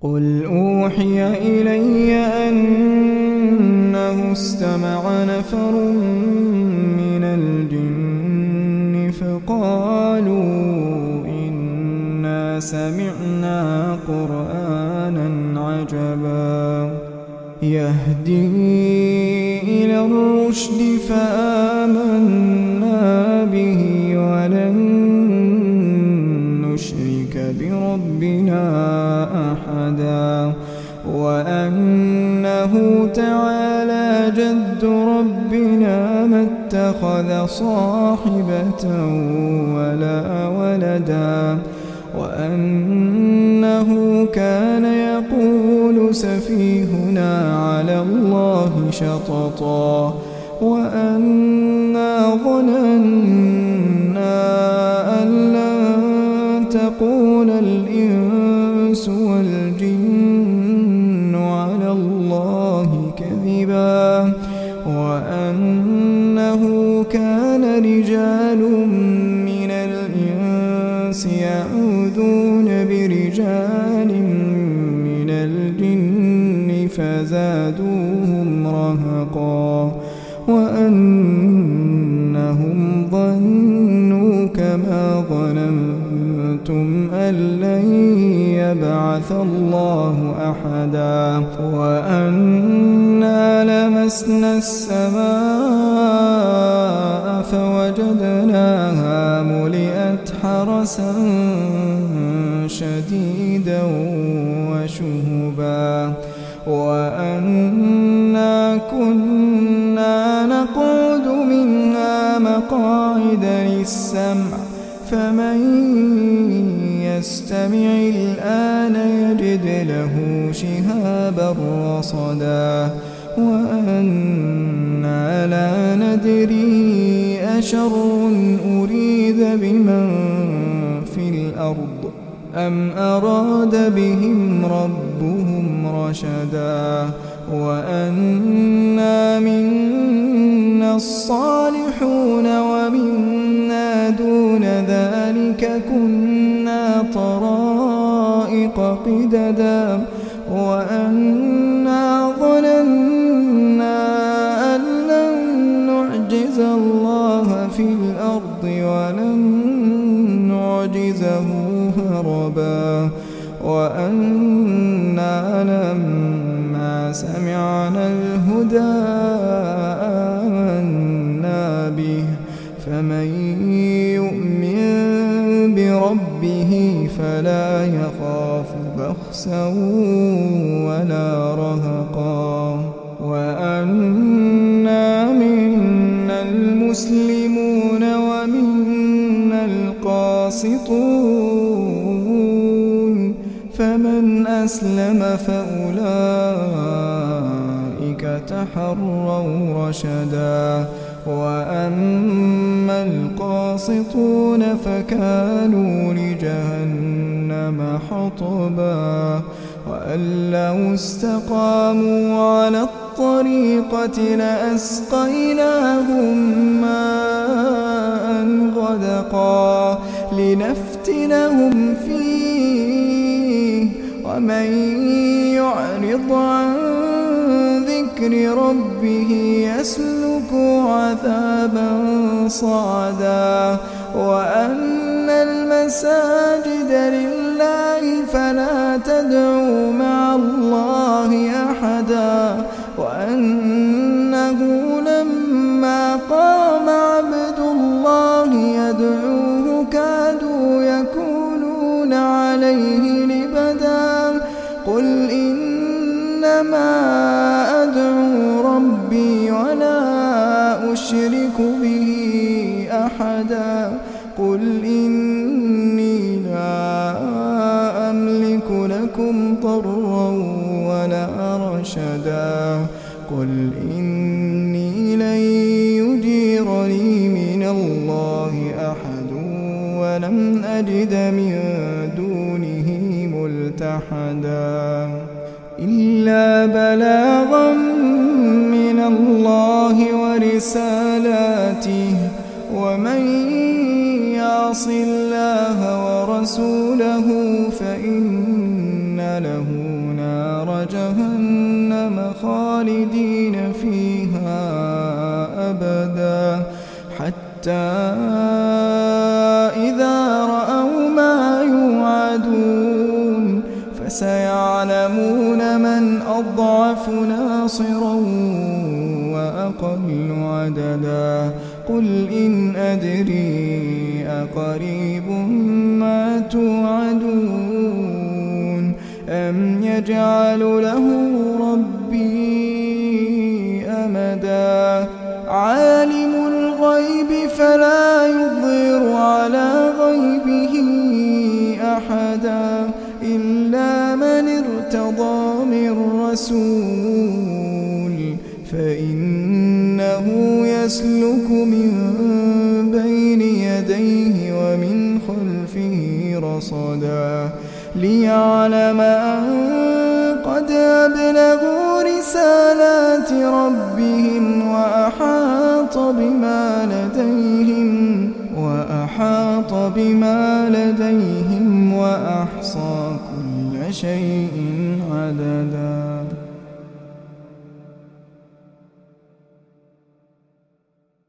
قل أوحي إلي أنه استمع نفر من الجن فقالوا إنا سمعنا قرآنا عجبا يهدي إلى الرشد فآمنا به ولن نشرك بربنا أحدا وأنه تعالى جد ربنا ما اتخذ صاحبة ولا ولدا وأنه كان يقول سفيهنا على الله شططا وأنا ظننا أن لن تقول الإنس والجن على الله كذبا وأنه كان رجال من الإنس يعوذون برجال من الجن فزادوهم رهقا وأنهم ظنوا كما ظننتم أن لن يبعث الله أحدا وأنا لمسنا السماء فوجدناها ملئت حرسا شديدا وشهبا وأنا كنا نقعد منها مقاعد للسمع فمن يستمع الآن يجد له شهابا رصدا وأنا لا ندري أشر أريد بمن في الأرض أم أراد بهم ربهم رشدا وأنا منا الصالحون ومنا دون ذلك كنا طرائق قددا وأنا ظننا أن لن نعجز الله في الأرض ولن نعجزه هربا وأنا لما سمعنا الهدى آمنا به فمن يؤمن بربه فلا يخاف بخسا ولا رهقا وأنا منا المسلمون ومنا القاسطون فمن أسلم فأولئك تحروا رشدا وأما القاسطون فكانوا لجهنم حطبا وأن لو استقاموا على الطريقة لأسقيناهم ماء غدقا لنفتنهم فيه ومن يعرض عن ذكر ربه يسلك عذابا صعدا وأن المساجد لله فلا تدعوا مع الله أحدا وأنه لما قام عبد الله يدعوه كادوا يكونون عليه لبدا قل إنما أدعو ربي ولا أشرك به أحدا قل إني لا أملك لكم ضرا ولا رشدا قل إني لن يجيرني من الله أحد ولم أجد من دونه ملتحدا إلا بلاغا من الله ورسالاته ومن يعص الله ورسوله فإن له نار جهنم خالدين فيها أبدا حتى إذا رأوا ما يوعدون فسيعلمون من أضعف ناصرا وأقل عددا قل إن أدري أقريب ما توعدون أم يجعل له ربي أمدا عالم الغيب فلا يظهر على غيبه أحدا إلا من ارتضى من رسول فإنه يسلك من بين يديه ومن خلفه رصدا ليعلم أن قد أبلغوا رسالات ربهم وأحاط بما لديهم وأحصى كل شيء عددا.